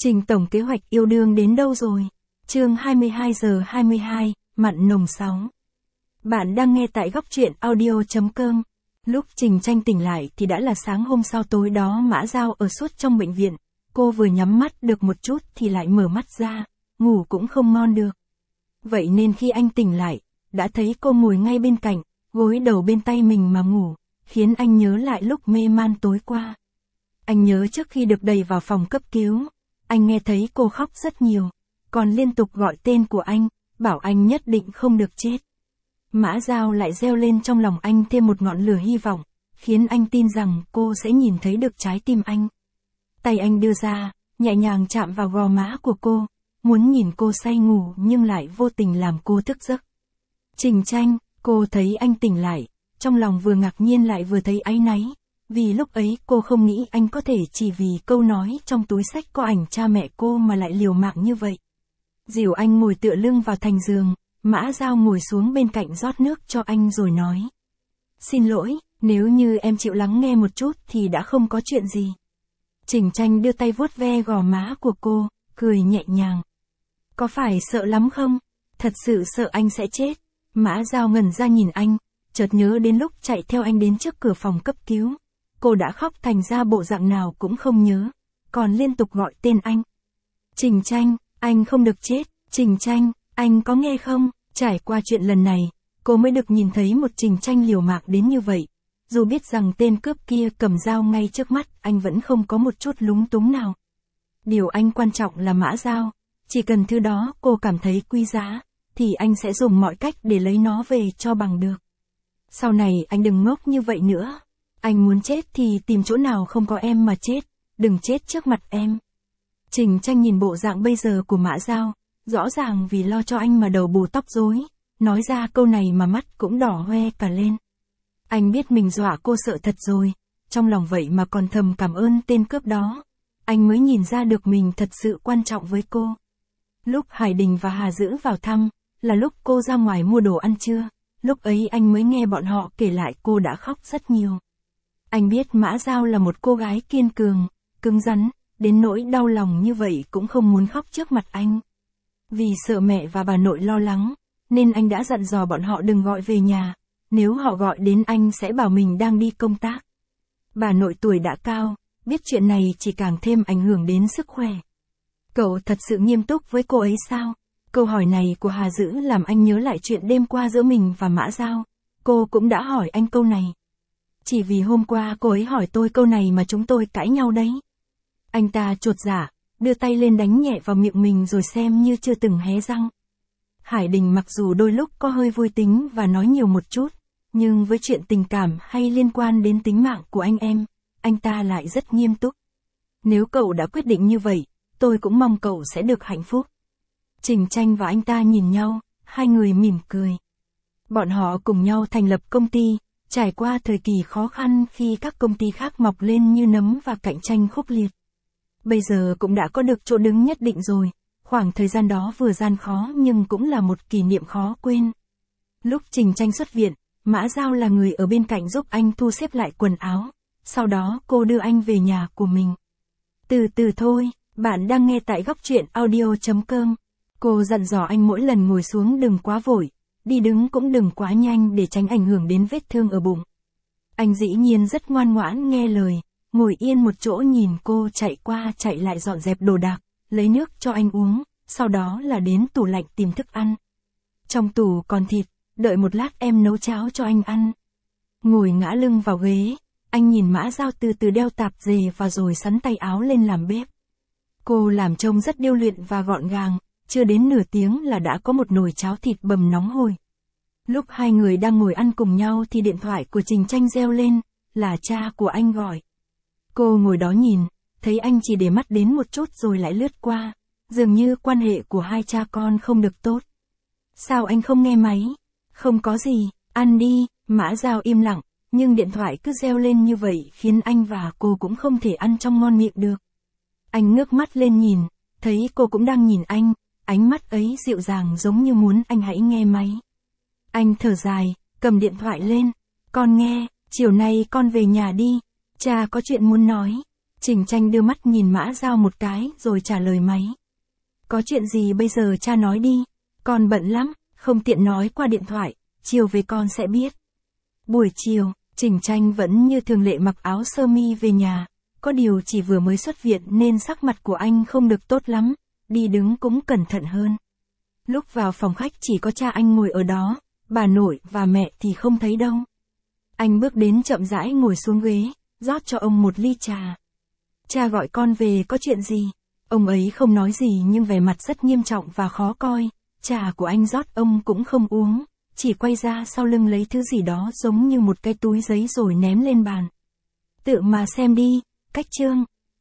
Trình tổng kế hoạch yêu đương đến đâu rồi? Chương 22:22, mặn nồng 6. Bạn đang nghe tại góc truyện audio.com. Lúc Trình Tranh tỉnh lại thì đã là sáng hôm sau. Tối đó Mã Dao ở suốt trong bệnh viện, cô vừa nhắm mắt được một chút thì lại mở mắt ra, ngủ cũng không ngon được. Vậy nên khi anh tỉnh lại, đã thấy cô ngồi ngay bên cạnh, gối đầu bên tay mình mà ngủ, khiến anh nhớ lại lúc mê man tối qua. Anh nhớ trước khi được đẩy vào phòng cấp cứu, anh nghe thấy cô khóc rất nhiều, còn liên tục gọi tên của anh, bảo anh nhất định không được chết. Mã Dao lại reo lên trong lòng anh thêm một ngọn lửa hy vọng, khiến anh tin rằng cô sẽ nhìn thấy được trái tim anh. Tay anh đưa ra, nhẹ nhàng chạm vào gò má của cô, muốn nhìn cô say ngủ nhưng lại vô tình làm cô thức giấc. Trình Tranh, cô thấy anh tỉnh lại, trong lòng vừa ngạc nhiên lại vừa thấy áy náy, vì lúc ấy cô không nghĩ anh có thể chỉ vì câu nói trong túi xách có ảnh cha mẹ cô mà lại liều mạng như vậy. Dìu anh ngồi tựa lưng vào thành giường, Mã Dao ngồi xuống bên cạnh rót nước cho anh rồi nói. Xin lỗi, nếu như em chịu lắng nghe một chút thì đã không có chuyện gì. Trình Tranh đưa tay vuốt ve gò má của cô, cười nhẹ nhàng. Có phải sợ lắm không? Thật sự sợ anh sẽ chết. Mã Dao ngẩn ra nhìn anh, chợt nhớ đến lúc chạy theo anh đến trước cửa phòng cấp cứu. Cô đã khóc thành ra bộ dạng nào cũng không nhớ, còn liên tục gọi tên anh. Trình Tranh, anh không được chết. Trình Tranh, anh có nghe không? Trải qua chuyện lần này, cô mới được nhìn thấy một Trình Tranh liều mạng đến như vậy. Dù biết rằng tên cướp kia cầm dao ngay trước mắt, anh vẫn không có một chút lúng túng nào. Điều anh quan trọng là Mã Dao, chỉ cần thứ đó cô cảm thấy quý giá, thì anh sẽ dùng mọi cách để lấy nó về cho bằng được. Sau này anh đừng ngốc như vậy nữa. Anh muốn chết thì tìm chỗ nào không có em mà chết, đừng chết trước mặt em. Trình Tranh nhìn bộ dạng bây giờ của Mã Dao, rõ ràng vì lo cho anh mà đầu bù tóc rối, nói ra câu này mà mắt cũng đỏ hoe cả lên. Anh biết mình dọa cô sợ thật rồi, trong lòng vậy mà còn thầm cảm ơn tên cướp đó. Anh mới nhìn ra được mình thật sự quan trọng với cô. Lúc Hải Đình và Hà Dữ vào thăm, là lúc cô ra ngoài mua đồ ăn trưa, lúc ấy anh mới nghe bọn họ kể lại cô đã khóc rất nhiều. Anh biết Mã Dao là một cô gái kiên cường, cứng rắn, đến nỗi đau lòng như vậy cũng không muốn khóc trước mặt anh. Vì sợ mẹ và bà nội lo lắng, nên anh đã dặn dò bọn họ đừng gọi về nhà, nếu họ gọi đến anh sẽ bảo mình đang đi công tác. Bà nội tuổi đã cao, biết chuyện này chỉ càng thêm ảnh hưởng đến sức khỏe. Cậu thật sự nghiêm túc với cô ấy sao? Câu hỏi này của Hà Dữ làm anh nhớ lại chuyện đêm qua giữa mình và Mã Dao. Cô cũng đã hỏi anh câu này. Chỉ vì hôm qua cô ấy hỏi tôi câu này mà chúng tôi cãi nhau đấy. Anh ta chột dạ, đưa tay lên đánh nhẹ vào miệng mình rồi xem như chưa từng hé răng. Hải Đình mặc dù đôi lúc có hơi vui tính và nói nhiều một chút, nhưng với chuyện tình cảm hay liên quan đến tính mạng của anh em, anh ta lại rất nghiêm túc. Nếu cậu đã quyết định như vậy, tôi cũng mong cậu sẽ được hạnh phúc. Trình Tranh và anh ta nhìn nhau, hai người mỉm cười. Bọn họ cùng nhau thành lập công ty, trải qua thời kỳ khó khăn khi các công ty khác mọc lên như nấm và cạnh tranh khốc liệt. Bây giờ cũng đã có được chỗ đứng nhất định rồi, khoảng thời gian đó vừa gian khó nhưng cũng là một kỷ niệm khó quên. Lúc Trình Tranh xuất viện, Mã Dao là người ở bên cạnh giúp anh thu xếp lại quần áo, sau đó cô đưa anh về nhà của mình. Từ từ thôi, bạn đang nghe tại góc truyện audio.com. Cô dặn dò anh mỗi lần ngồi xuống đừng quá vội, đi đứng cũng đừng quá nhanh để tránh ảnh hưởng đến vết thương ở bụng. Anh dĩ nhiên rất ngoan ngoãn nghe lời, ngồi yên một chỗ nhìn cô chạy qua chạy lại dọn dẹp đồ đạc, lấy nước cho anh uống, sau đó là đến tủ lạnh tìm thức ăn. Trong tủ còn thịt, đợi một lát em nấu cháo cho anh ăn. Ngồi ngã lưng vào ghế, anh nhìn Mã Dao từ từ đeo tạp dề và rồi sắn tay áo lên làm bếp. Cô làm trông rất điêu luyện và gọn gàng, chưa đến nửa tiếng là đã có một nồi cháo thịt bầm nóng hổi. Lúc hai người đang ngồi ăn cùng nhau thì điện thoại của Trình Tranh reo lên, là cha của anh gọi. Cô ngồi đó nhìn, thấy anh chỉ để mắt đến một chút rồi lại lướt qua, dường như quan hệ của hai cha con không được tốt. Sao anh không nghe máy? Không có gì, ăn đi. Mã Dao im lặng, nhưng điện thoại cứ reo lên như vậy khiến anh và cô cũng không thể ăn trong ngon miệng được. Anh ngước mắt lên nhìn, thấy cô cũng đang nhìn anh, ánh mắt ấy dịu dàng giống như muốn anh hãy nghe máy. Anh thở dài, cầm điện thoại lên. Con nghe, chiều nay con về nhà đi, cha có chuyện muốn nói. Trình Tranh đưa mắt nhìn Mã Giao một cái rồi trả lời máy. Có chuyện gì bây giờ cha nói đi, con bận lắm, không tiện nói qua điện thoại, chiều về con sẽ biết. Buổi chiều, Trình Tranh vẫn như thường lệ mặc áo sơ mi về nhà, có điều chỉ vừa mới xuất viện nên sắc mặt của anh không được tốt lắm, đi đứng cũng cẩn thận hơn. Lúc vào phòng khách chỉ có cha anh ngồi ở đó, bà nội và mẹ thì không thấy đâu. Anh bước đến chậm rãi ngồi xuống ghế, rót cho ông một ly trà. Cha gọi con về có chuyện gì? Ông ấy không nói gì nhưng vẻ mặt rất nghiêm trọng và khó coi, trà của anh rót ông cũng không uống, chỉ quay ra sau lưng lấy thứ gì đó giống như một cái túi giấy rồi ném lên bàn. Tự mà xem đi, Cách Trương.